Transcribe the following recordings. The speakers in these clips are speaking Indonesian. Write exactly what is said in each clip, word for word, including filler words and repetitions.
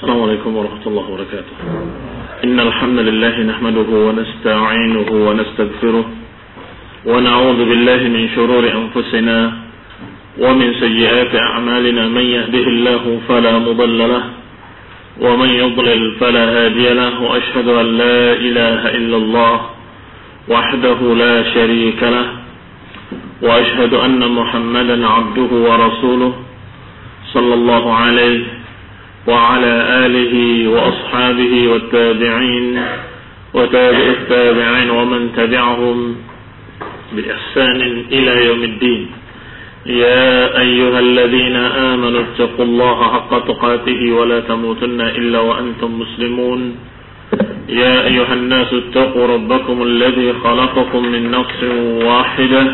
السلام عليكم ورحمة الله وبركاته. إن الحمد لله نحمده ونستعينه ونستغفره ونعوذ بالله من شرور أنفسنا ومن سيئات أعمالنا. من يهده الله فلا مضل له ومن يضلل فلا هادي له وأشهد أن لا إله إلا الله وحده لا شريك له وأشهد أن محمدا عبده ورسوله صلى الله عليه وعلى آله وأصحابه والتابعين وتابع التابعين ومن تبعهم بإحسان إلى يوم الدين. يا أيها الذين آمنوا اتقوا الله حق تقاته ولا تموتن إلا وأنتم مسلمون. يا أيها الناس اتقوا ربكم الذي خلقكم من نفس واحدة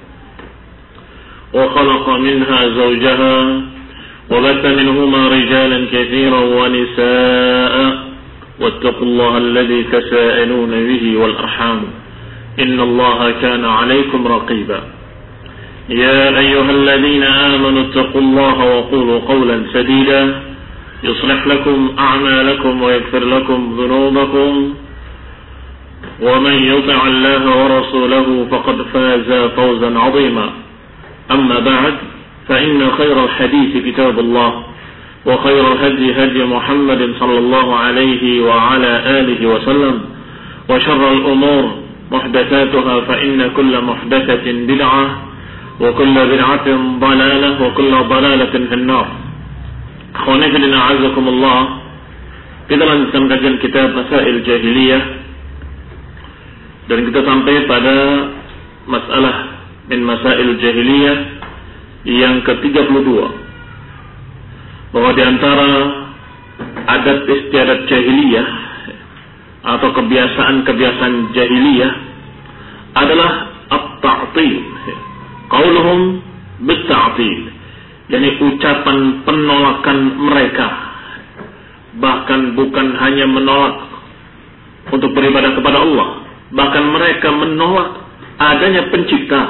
وخلق منها زوجها وبث منهما رجالا كثيرا ونساء واتقوا الله الذي تساءلون به والأرحام إن الله كان عليكم رقيبا. يا أيها الذين آمنوا اتقوا الله وقولوا قولا سديدا يصلح لكم أعمالكم ويغفر لكم ذنوبكم ومن يطع الله ورسوله فقد فاز فوزا عظيما. أما بعد فإن خير الحديث كتاب الله وخير الهدي هدي محمد صلى الله عليه وعلى آله وسلم وشر الأمور محدثاتها فإن كل محدثة بدعة وكل بدعة ضلالة وكل ضلالة في النار. Akhwani fillah a'azzakumullah. Kita lanjutkan kajian kitab Masail Jahiliyah dan kita sampai pada masalah min Masail Jahiliyah yang ke tiga puluh dua, bahwa di antara adat istiadat jahiliyah atau kebiasaan-kebiasaan jahiliyah adalah at-ta'til. Qauluhum bit-ta'til, yakni ucapan penolakan mereka, bahkan bukan hanya menolak untuk beribadah kepada Allah, bahkan mereka menolak adanya pencipta.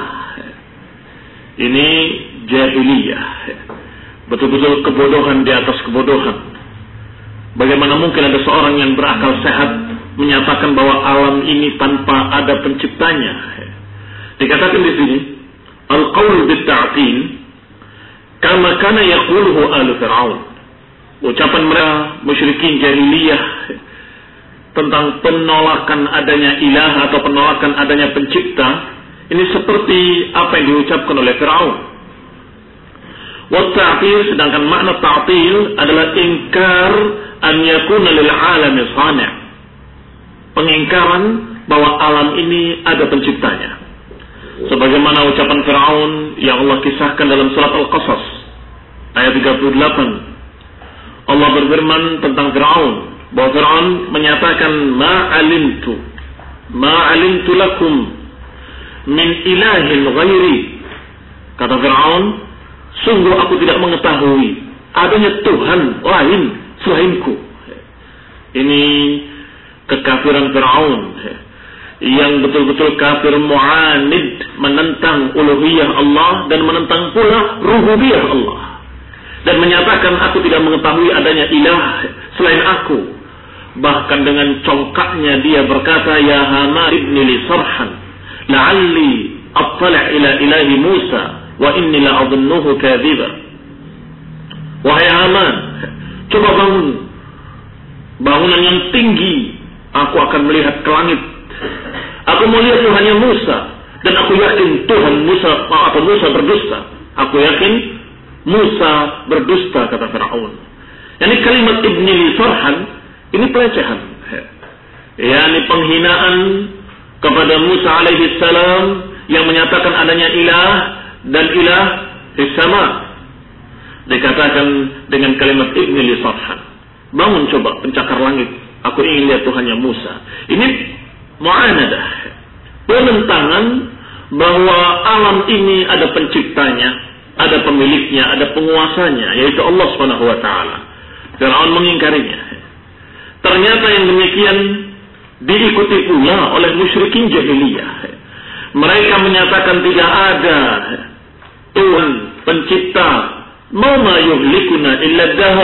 Ini jahiliyah, betul-betul kebodohan di atas kebodohan. Bagaimana mungkin ada seorang yang berakal sehat menyatakan bahwa alam ini tanpa ada penciptanya? Dikatakan di sini al-qaul bit-ta'til kama kana yaquluhu ahlu Fir'aun. Ucapan mereka musyrikin jahiliyah tentang penolakan adanya ilah atau penolakan adanya pencipta ini seperti apa yang diucapkan oleh Fir'aun. Wa ta'til, sedangkan makna ta'til adalah ingkar an yakuna lil alami sani', pengingkaran bahwa alam ini ada penciptanya. Sebagaimana ucapan Fir'aun yang Allah kisahkan dalam surat Al-Qasas ayat tiga puluh delapan. Allah berfirman tentang Fir'aun bahwa Fir'aun menyatakan ma'alimtu ma'alimtu lakum min ilahin ghairi. Kata Fir'aun, sungguh aku tidak mengetahui adanya Tuhan lain selainku. Ini kekafiran Fir'aun yang betul-betul kafir mu'anid, menentang uluhiyah Allah dan menentang pula rububiyah Allah, dan menyatakan aku tidak mengetahui adanya ilah selain aku. Bahkan dengan congkaknya dia berkata, ya Haman ibni li sarhan la'alli attali' ila ilahi Musa wa inni la'adhunnuhu kadhiba. Wahai Haman, coba bangun bangunan yang tinggi, aku akan melihat ke langit. Aku melihat Tuhannya Musa dan aku yakin Tuhan Musa atau Musa berdusta. Aku yakin Musa berdusta, kata Fir'aun. Yani kalimat ibni li sarhan ini pelecehan, yakni penghinaan kepada Musa alaihi salam yang menyatakan adanya ilah dan ilah di sama. Dikatakan dengan kalimat ibni li sarhan, bangun coba pencakar langit, aku ingin lihat Tuhannya Musa. Ini mu'anadah, penentangan bahwa alam ini ada penciptanya, ada pemiliknya, ada penguasanya, yaitu Allah Subhanahu wa taala. Fir'aun mengingkarinya. Ternyata yang demikian diikuti pula oleh musyrikin jahiliyah. Mereka menyatakan tidak ada Tuhan pencipta. Ma yuhlikuna illa dahr,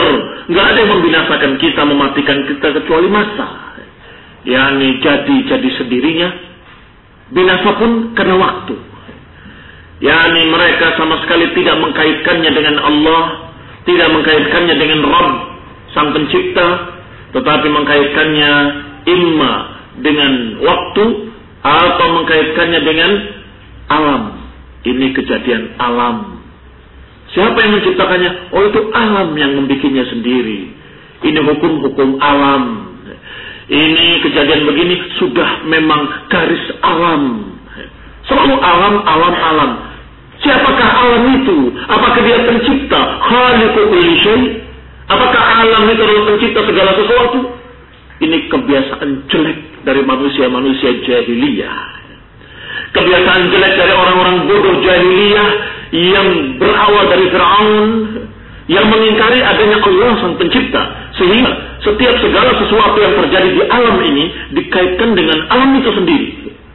Nggak ada yang membinasakan kita, mematikan kita kecuali masa. Yani jadi-jadi sendirinya, binasa pun karena waktu. Yani mereka sama sekali tidak mengkaitkannya dengan Allah, tidak mengkaitkannya dengan Rabb, Sang Pencipta, tetapi mengkaitkannya imma dengan waktu atau mengkaitkannya dengan alam. Ini kejadian alam. Siapa yang menciptakannya? Oh, itu alam yang membikinnya sendiri. Ini hukum-hukum alam. Ini kejadian begini sudah memang garis alam. Selalu alam, alam, alam. Siapakah alam itu? Apakah dia pencipta? Khaliqu kulli syai'? Apakah alam itu adalah pencipta segala sesuatu? Ini kebiasaan jelek dari manusia-manusia jahiliyah. Kebiasaan jelek dari orang-orang bodoh jahiliyah yang berawal dari Fir'aun, yang mengingkari adanya Allah Sang Pencipta, sehingga setiap segala sesuatu yang terjadi di alam ini dikaitkan dengan alam itu sendiri.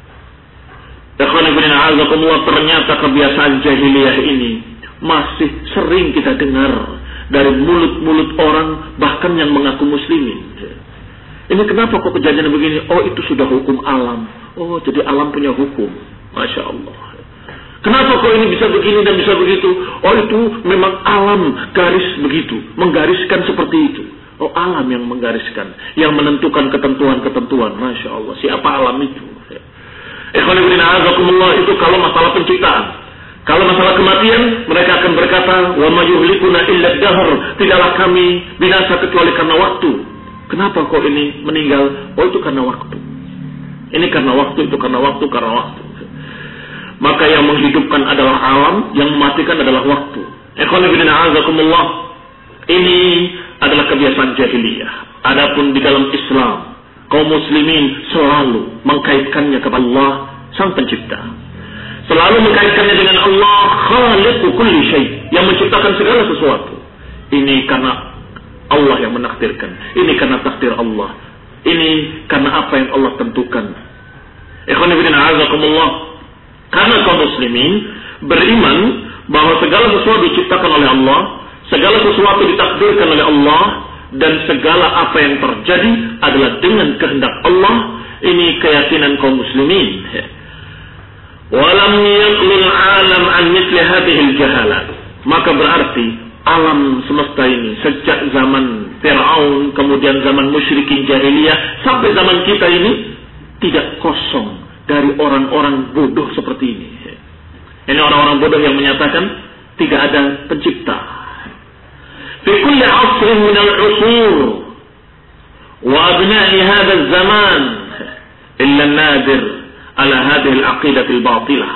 Ternyata kebiasaan jahiliyah ini masih sering kita dengar dari mulut-mulut orang bahkan yang mengaku muslimin. Ini kenapa kok kejadian begini? Oh, itu sudah hukum alam. Oh, jadi alam punya hukum. Masya Allah. Kenapa kok ini bisa begini dan bisa begitu? Oh, itu memang alam garis begitu, menggariskan seperti itu. Oh, alam yang menggariskan, yang menentukan ketentuan-ketentuan. Masya Allah. Siapa alam itu? Ikhwan fillah, azakumullah, itu kalau masalah penciptaan. Kalau masalah kematian, mereka akan berkata, wa ma yuhlikuna illa ad-dahr, tidaklah kami binasa kecuali karena waktu. Kenapa kok ini meninggal? Oh, itu karena waktu. Ini karena waktu, itu karena waktu, karena waktu. Maka yang menghidupkan adalah alam, yang mematikan adalah waktu. Ikhwan fillah, azakumullah, ini adalah kebiasaan jahiliyah. Adapun di dalam Islam, kaum muslimin selalu mengkaitkannya kepada Allah Sang Pencipta. Selalu mengkaitkannya dengan Allah Khaliqu kulli syai', yang menciptakan segala sesuatu. Ini karena Allah yang menakdirkan. Ini karena takdir Allah. Ini karena apa yang Allah tentukan. Ikhwan fillah, azakumullah, karena kaum muslimin beriman bahwa segala sesuatu diciptakan oleh Allah, segala sesuatu ditakdirkan oleh Allah, dan segala apa yang terjadi adalah dengan kehendak Allah. Ini keyakinan kaum muslimin. Walam yaqlul alam an mithli hadhihi al-jahalat. Maka berarti alam semesta ini sejak zaman Fir'aun, kemudian zaman musyrikin jahiliyah sampai zaman kita ini tidak kosong dari orang-orang bodoh seperti ini. Ini orang-orang bodoh yang menyatakan tidak ada pencipta. Fi kulli 'asrin min al-'usur wa abna'i hadha az-zaman illa an-nadir ala hadhihi al-'aqidah al-batilah.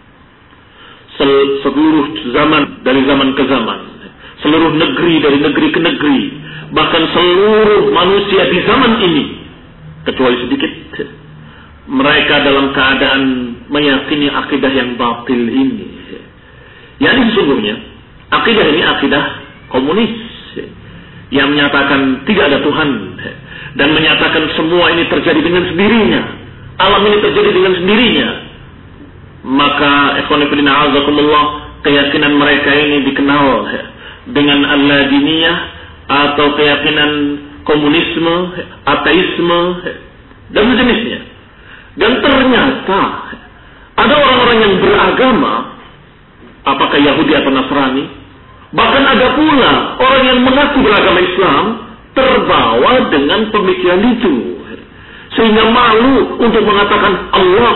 Seluruh zaman dari zaman ke zaman, seluruh negeri dari negeri ke negeri, bahkan seluruh manusia di zaman ini kecuali sedikit, mereka dalam keadaan meyakini akidah yang batil ini. Yani sesungguhnya akidah ini akidah komunis yang menyatakan tidak ada Tuhan dan menyatakan semua ini terjadi dengan sendirinya, alam ini terjadi dengan sendirinya. Maka ikhwan fillah azakumullah, keyakinan mereka ini dikenal dengan al-ladiniyah atau keyakinan komunisme, ateisme dan sejenisnya. Dan ternyata ada orang-orang yang beragama, apakah Yahudi atau Nasrani, bahkan ada pula orang yang mengaku beragama Islam terbawa dengan pemikiran itu, sehingga malu untuk mengatakan Allah,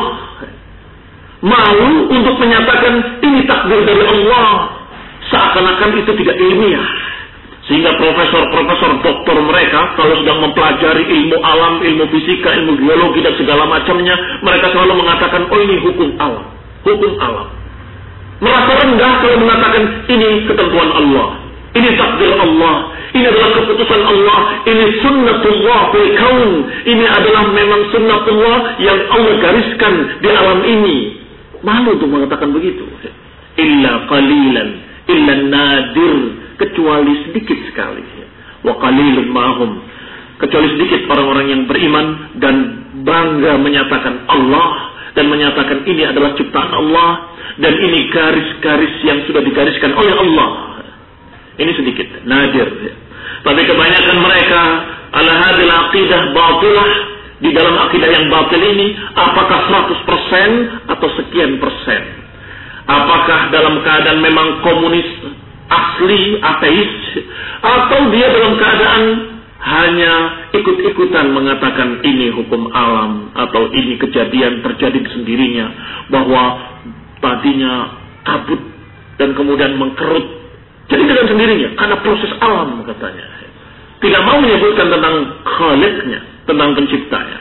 malu untuk menyatakan ini takdir dari Allah, seakan-akan itu tidak ilmiah. Sehingga profesor-profesor doktor mereka kalau sedang mempelajari ilmu alam, ilmu fisika, ilmu geologi dan segala macamnya, mereka selalu mengatakan, oh ini hukum alam, hukum alam. Merasa rendah kalau mengatakan ini ketentuan Allah, ini takdir Allah, ini adalah keputusan Allah, ini sunnatullah fil kaun, ini adalah memang sunnatullah yang Allah gariskan di alam ini. Malu untuk mengatakan begitu. Illa qalilan, illa nadir, kecuali sedikit sekali. Wa qalilun ma'hum, kecuali sedikit orang-orang yang beriman dan bangga menyatakan Allah dan menyatakan ini adalah ciptaan Allah dan ini garis-garis yang sudah digariskan oleh Allah. Ini sedikit, nadir. Tapi kebanyakan mereka ala hadil aqidah batilah, di dalam akidah yang batil ini, apakah seratus persen atau sekian persen? Apakah dalam keadaan memang komunis asli, ateis, atau dia dalam keadaan hanya ikut-ikutan mengatakan ini hukum alam, atau ini kejadian terjadi sendirinya, bahwa tadinya kabut dan kemudian mengkerut jadi dengan sendirinya karena proses alam katanya. Tidak mau menyebutkan tentang khaliqnya, tentang penciptanya.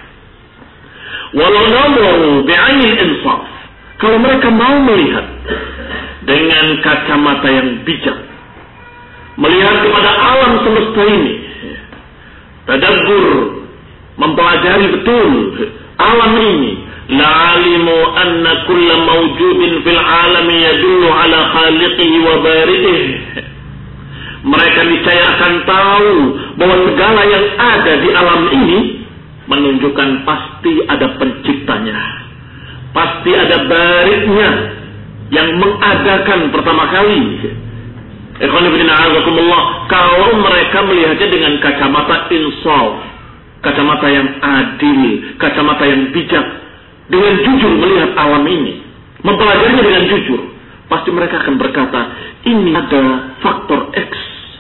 Walau nazaru bi'ainil insaf, kalau mereka mau melihat dengan kacamata yang bijak, melihat kepada alam semesta ini, tadabbur, mempelajari betul alam ini, la'alimu anna kulla mawjudin fil alami yadullu ala khaliqihi wa bari'ih. Mereka niscaya akan tahu bahwa segala yang ada di alam ini menunjukkan pasti ada penciptanya, pasti ada bari'nya yang mengadakan pertama kali. Ikhwan fillah azakumullah, kalau mereka melihatnya dengan kacamata insaf, kacamata yang adil, kacamata yang bijak, dengan jujur melihat alam ini, mempelajarinya dengan jujur, pasti mereka akan berkata, ini ada faktor X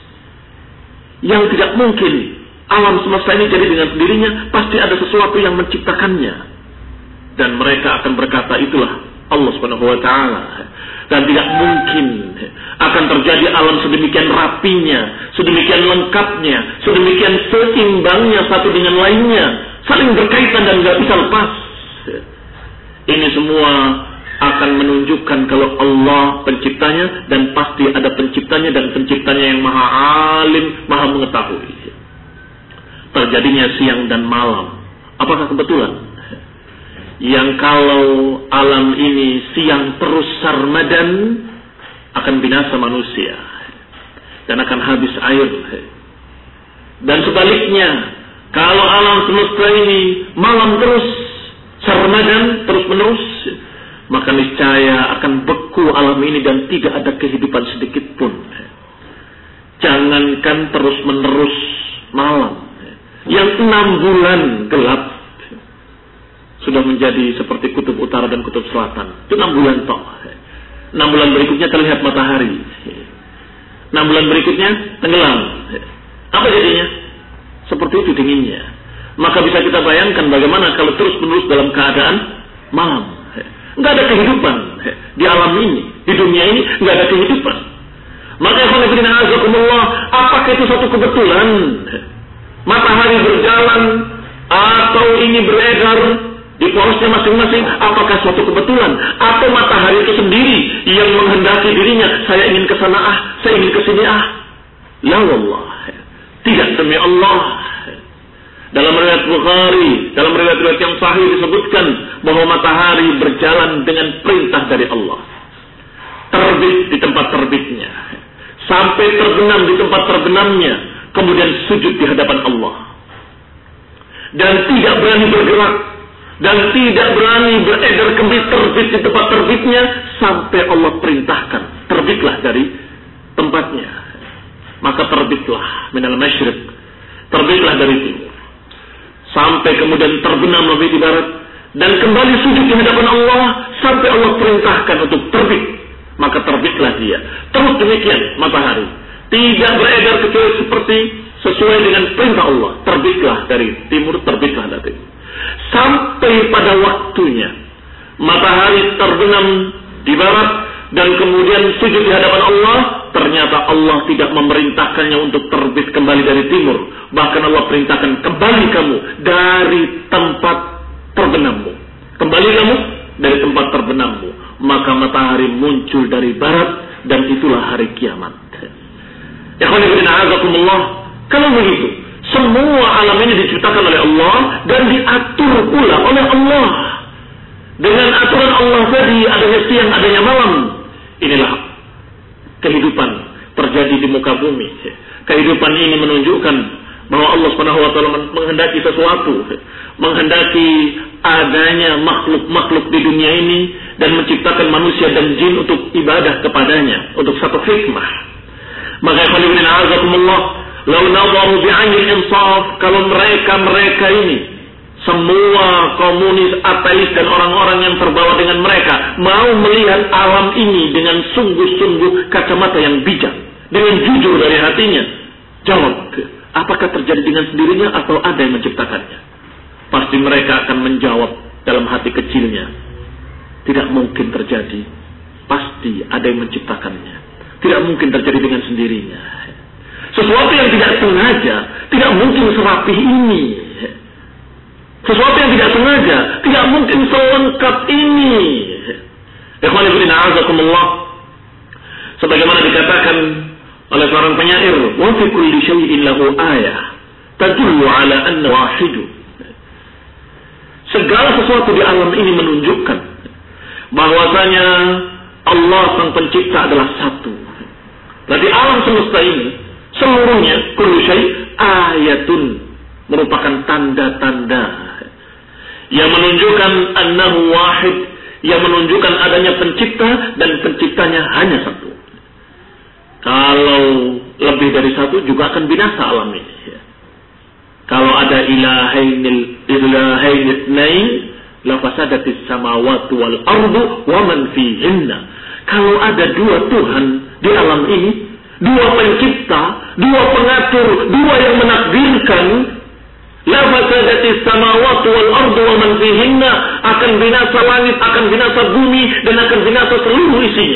yang tidak mungkin alam semesta ini jadi dengan sendirinya, pasti ada sesuatu yang menciptakannya. Dan mereka akan berkata, itulah Allah Subhanahu wa taala. Dan tidak mungkin akan terjadi alam sedemikian rapinya, sedemikian lengkapnya, sedemikian seimbangnya satu dengan lainnya, saling berkaitan dan tidak bisa lepas. Ini semua akan menunjukkan kalau Allah penciptanya, dan pasti ada penciptanya, dan penciptanya yang maha alim, maha mengetahui. Terjadinya siang dan malam, apakah kebetulan? Yang kalau alam ini siang terus sarmadan, akan binasa manusia dan akan habis air. Dan sebaliknya, kalau alam semesta ini malam terus sarmadan, terus menerus, maka niscaya akan beku alam ini dan tidak ada kehidupan sedikit pun. Jangankan terus menerus malam, yang enam bulan gelap sudah menjadi seperti kutub utara dan kutub selatan. Itu enam bulan toh. Enam bulan berikutnya terlihat matahari. Enam bulan berikutnya tenggelam. Apa jadinya? Seperti itu dinginnya. Maka bisa kita bayangkan bagaimana kalau terus menerus dalam keadaan malam. Enggak ada kehidupan di alam ini, di dunia ini enggak ada kehidupan. Maka ikhwan azakumullah, apakah itu suatu kebetulan? Matahari berjalan atau ini beredar di porosnya masing-masing, apakah suatu kebetulan? Atau matahari itu sendiri yang menghendaki dirinya, saya ingin ke sana ah, saya ingin ke sini ah. La wallah, tidak, demi Allah. Dalam riwayat Bukhari, dalam riwayat-riwayat yang sahih disebutkan bahwa matahari berjalan dengan perintah dari Allah. Terbit di tempat terbitnya, sampai terbenam di tempat terbenamnya, kemudian sujud di hadapan Allah. Dan tidak berani bergerak, dan tidak berani beredar kembali terbit di tempat terbitnya, sampai Allah perintahkan, terbitlah dari tempatnya. Maka terbitlah minal masyriq, terbitlah dari timur, sampai kemudian terbenam lebih di barat, dan kembali sujud di hadapan Allah, sampai Allah perintahkan untuk terbit. Maka terbitlah dia. Terus demikian matahari, tidak beredar kecuali seperti sesuai dengan perintah Allah. Terbitlah dari timur, terbitlah dari timur, sampai pada waktunya matahari terbenam di barat dan kemudian sujud di hadapan Allah. Ternyata Allah tidak memerintahkannya untuk terbit kembali dari timur, bahkan Allah perintahkan, kembali kamu dari tempat terbenammu, kembali kamu dari tempat terbenammu. Maka matahari muncul dari barat, dan itulah hari kiamat. Ya azakumullah, kalau begitu semua alam ini diciptakan oleh Allah dan diatur pula oleh Allah dengan aturan Allah tadi, adanya siang, adanya malam. Inilah kehidupan terjadi di muka bumi. Kehidupan ini menunjukkan bahwa Allah Subhanahu wa taala menghendaki sesuatu, menghendaki adanya makhluk-makhluk di dunia ini dan menciptakan manusia dan jin untuk ibadah kepadanya, untuk satu hikmah. Maka ikhwan azakumullah, Lau nazaru bi'ainil insaf, kalau mereka-mereka ini, semua komunis, ateis dan orang-orang yang terbawa dengan mereka mau melihat alam ini dengan sungguh-sungguh kacamata yang bijak, dengan jujur dari hatinya. Jawab, apakah terjadi dengan sendirinya atau ada yang menciptakannya? Pasti mereka akan menjawab dalam hati kecilnya, tidak mungkin terjadi, pasti ada yang menciptakannya. Tidak mungkin terjadi dengan sendirinya. Sesuatu yang tidak sengaja tidak mungkin serapih ini. Sesuatu yang tidak sengaja tidak mungkin selengkap ini. Ikhwan fillah, a'azakumullah. Sebagaimana dikatakan oleh seorang penyair, wa fi kulli syai'in lahu ayah tadullu ala anna wahid. Segala sesuatu di alam ini menunjukkan bahwasanya Allah sang pencipta adalah satu. Berarti alam semesta ini seluruhnya kullu syai' ayatun, merupakan tanda-tanda yang menunjukkan annahu wahid, yang menunjukkan adanya pencipta dan penciptanya hanya satu. Kalau lebih dari satu juga akan binasa alam ini. Kalau ada ilahainil ilahain itsnain la fasadatis samawati wal ardu wa man fihinna. Kalau ada dua Tuhan di alam ini, dua pencipta, dua pengatur, dua yang menakdirkan, la fasadatis samawati wal ardu wa man fihinna, akan binasa langit, akan binasa bumi, dan akan binasa seluruh isinya.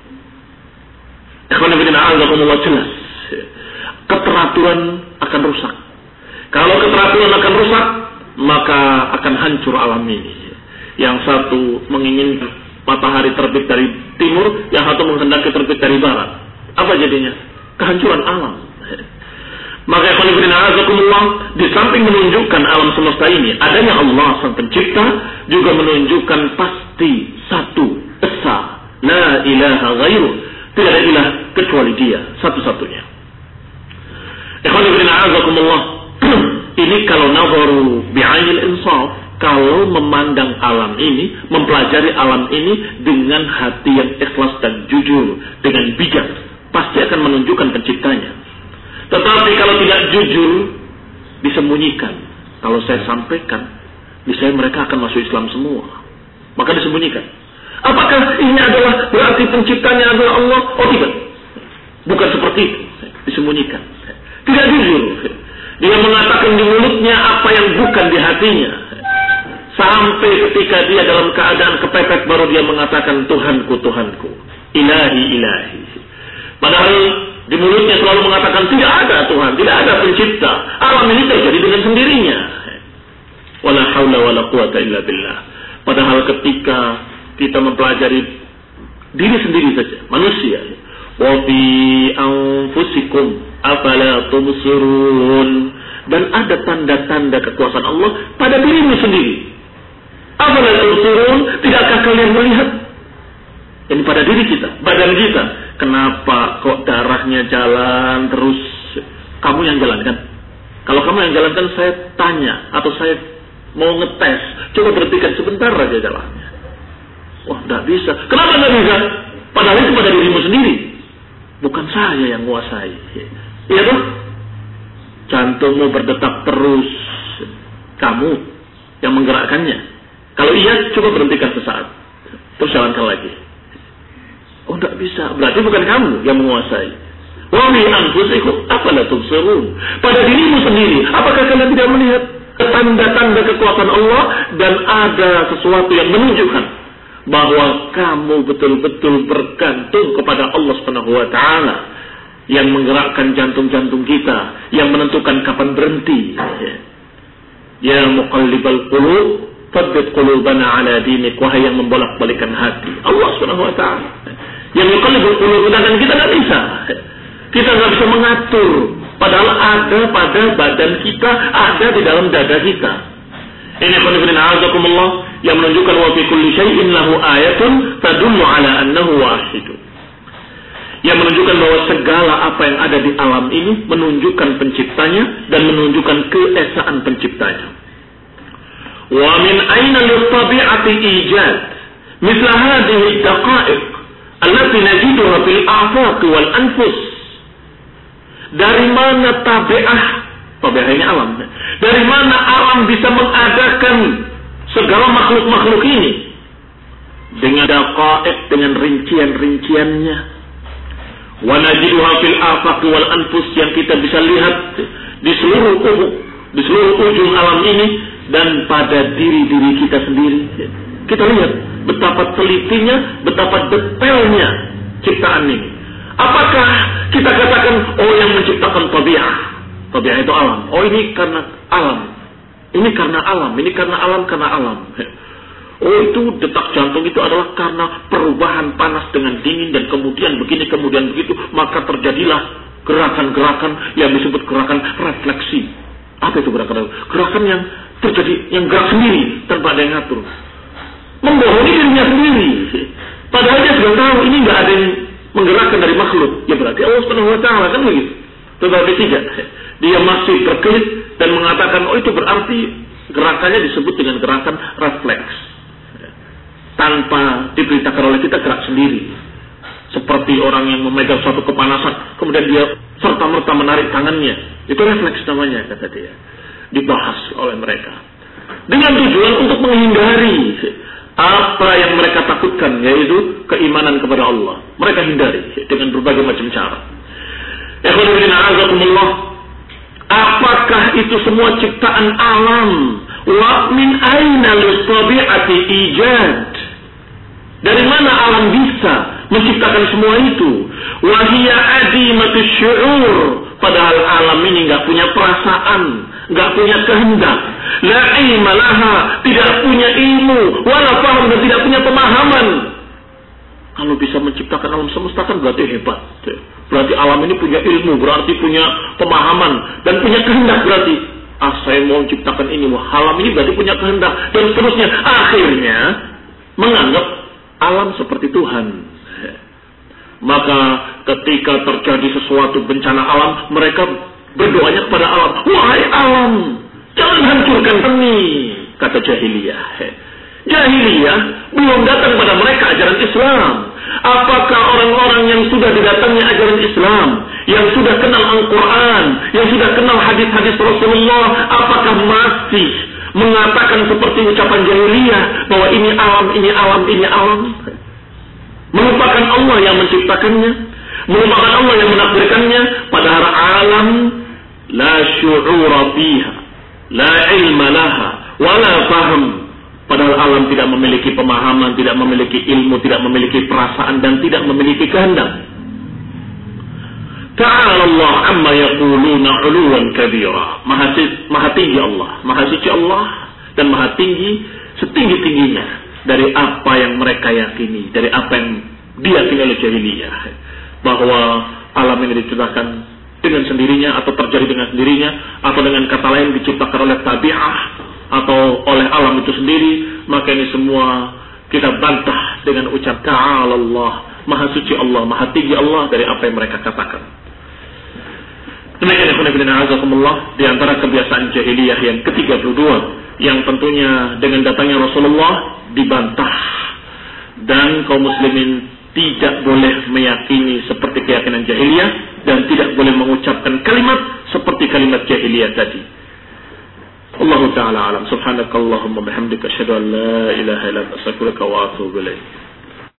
Ikhwan fillah, a'azakumullah, jelas keteraturan akan rusak. Kalau keteraturan akan rusak, maka akan hancur alam ini. Yang satu menginginkan matahari terbit dari timur, yang satu menghendaki terbit dari barat. Apa jadinya? Kehancuran alam. Maka ikhwan fillah, a'azakumullah, di samping menunjukkan alam semesta ini adanya Allah sang pencipta, juga menunjukkan pasti satu esa, la ilaha ghairu, tidak ada ilah kecuali dia satu-satunya. Ikhwan fillah, a'azakumullah, ini kalau nazaru bi'ainil insaf, kalau memandang alam ini, mempelajari alam ini dengan hati yang ikhlas dan jujur, dengan bijak, pasti akan menunjukkan penciptanya. Tetapi kalau tidak jujur, disembunyikan. Kalau saya sampaikan, misalnya mereka akan masuk Islam semua, maka disembunyikan. Apakah ini adalah berarti penciptanya adalah Allah? Oh tidak, bukan seperti itu. Disembunyikan, tidak jujur. Dia mengatakan di mulutnya apa yang bukan di hatinya. Sampai ketika dia dalam keadaan kepepet, baru dia mengatakan Tuhanku, Tuhanku, ilahi, ilahi. Padahal di mulutnya selalu mengatakan tidak ada Tuhan, tidak ada pencipta. Alam ini terjadi dengan sendirinya. Wala haula wala quwata illa billah. Padahal ketika kita mempelajari diri sendiri saja, manusia, wa fi anfusikum afala tubsirun, dan ada tanda-tanda kekuasaan Allah pada dirimu sendiri. Afala tubsirun, tidakkah kalian melihat? Ini pada diri kita, badan kita. Kenapa kok darahnya jalan terus? Kamu yang jalankan. Kalau kamu yang jalankan, saya tanya atau saya mau ngetes, coba berhentikan sebentar aja jalannya. Wah, tidak bisa. Kenapa tidak bisa? Padahal itu pada dirimu sendiri, bukan saya yang menguasai. Iya tuh? Jantungmu berdetak terus, kamu yang menggerakkannya. Kalau iya, coba berhentikan sesaat, terus jalankan lagi. Oh, tidak bisa. Berarti bukan kamu yang menguasai. Wa min anfusikum afala tubsirun. Pada dirimu sendiri, apakah kalian tidak melihat tanda-tanda kekuasaan Allah, dan ada sesuatu yang menunjukkan bahwa kamu betul-betul bergantung kepada Allah Subhanahu wa taala, yang menggerakkan jantung-jantung kita, yang menentukan kapan berhenti. Ya muqallibal qulub, tsabbit qulubana ala dinik. Wahai yang membolak-balikan hati, Allah Subhanahu wa taala. Yang muqallibal qulub, sedangkan kita tidak bisa. Kita tidak bisa mengatur. Padahal ada pada badan kita, ada di dalam dada kita. Ini qul a'udzukumullah, yang menunjukkan wa fi kulli syai'in lahu ayatun tadullu ala annahu wahid. Yang menunjukkan bahwa segala apa yang ada di alam ini menunjukkan penciptanya dan menunjukkan keesaan penciptanya. Wa min aina lit-tabi'ati ijad misla hadhihi ad-daqa'iq allati najiduha fil a'faq wal anfus. Dari mana tabi'ah, tabi'ah ini alam, dari mana alam bisa mengadakan segala makhluk-makhluk ini dengan daqaiq, dengan rincian-rinciannya. Wa najiduha fil afaq wal anfus, yang kita bisa lihat di seluruh ufuk, di seluruh ujung alam ini, dan pada diri-diri kita sendiri. Kita lihat betapa telitinya, betapa detailnya ciptaan ini. Apakah kita katakan, oh yang menciptakan tabi'ah, tabi'ah itu alam, oh ini karena alam, ini karena alam, ini karena alam, karena alam. Oh itu detak jantung itu adalah karena perubahan panas dengan dingin, dan kemudian begini, kemudian begitu, maka terjadilah gerakan-gerakan yang disebut gerakan refleksi. Apa itu gerakan? Gerakan yang terjadi, yang gerak sendiri tanpa ada yang ngatur. Membohongi dirinya sendiri. Padahal dia sudah tahu ini nggak ada yang menggerakkan dari makhluk. Ya berarti Allah Subhanahu Wa Taala, kan begitu. Tetapi tidak. Dia masih berkelit dan mengatakan, oh itu berarti gerakannya disebut dengan gerakan refleks. Tanpa diberitakan oleh kita, gerak sendiri. Seperti orang yang memegang suatu kepanasan, kemudian dia serta-merta menarik tangannya. Itu refleks namanya, kata dia. Dibahas oleh mereka. Dengan tujuan untuk menghindari apa yang mereka takutkan, yaitu keimanan kepada Allah. Mereka hindari dengan berbagai macam cara. Apakah itu semua ciptaan alam? Wa min aina lis-tabi'ati ijad? Dari mana alam bisa menciptakan semua itu? Wa hiya adimatus syu'ur. Padahal alam ini enggak punya perasaan, enggak punya kehendak. La ilma laha, tidak punya ilmu, wala faham, dan tidak punya pemahaman. Kalau bisa menciptakan alam semesta kan berarti hebat. Berarti alam ini punya ilmu, berarti punya pemahaman, dan punya kehendak berarti. Ah, saya mau menciptakan ini, alam ini berarti punya kehendak, dan seterusnya. Akhirnya menganggap alam seperti Tuhan. Maka ketika terjadi sesuatu bencana alam, mereka berdoanya kepada alam. Wahai alam, jangan hancurkan kami, kata jahiliyah. Jahiliyah belum datang pada mereka ajaran Islam. Apakah orang-orang yang sudah didatangi ajaran Islam, yang sudah kenal Al-Quran, yang sudah kenal hadis-hadis Rasulullah, apakah masih mengatakan seperti ucapan jahiliyah bahwa ini alam, ini alam, ini alam? Melupakan Allah yang menciptakannya, melupakan Allah yang menakdirkannya. Padahal alam la syu'ura fiha, la ilma laha, wala faham. Padahal alam tidak memiliki pemahaman, tidak memiliki ilmu, tidak memiliki perasaan, dan tidak memiliki kehendak. Ta'ala Allah amma yaquluna 'uluwan kabira. Maha, maha tinggi Allah, maha suci Allah, dan maha tinggi setinggi-tingginya dari apa yang mereka yakini, dari apa yang diyakini oleh jahiliyah, bahwa alam ini diciptakan dengan sendirinya, atau terjadi dengan sendirinya, atau dengan kata lain diciptakan oleh tabi'ah, atau oleh alam itu sendiri. Maka ini semua kita bantah dengan ucap Ta'ala Allah, maha suci Allah, maha tinggi Allah dari apa yang mereka katakan. Demikian ikhwan fillah azakumullah, di antara kebiasaan jahiliyah yang ketiga puluh dua, yang tentunya dengan datangnya Rasulullah dibantah, dan kaum muslimin tidak boleh meyakini seperti keyakinan jahiliyah, dan tidak boleh mengucapkan kalimat seperti kalimat jahiliyah tadi. Allah Ta'ala alam. Subhanakallahumma bihamdika asyhadu an la ilaha illa anta astaghfiruka wa atubu ilaik.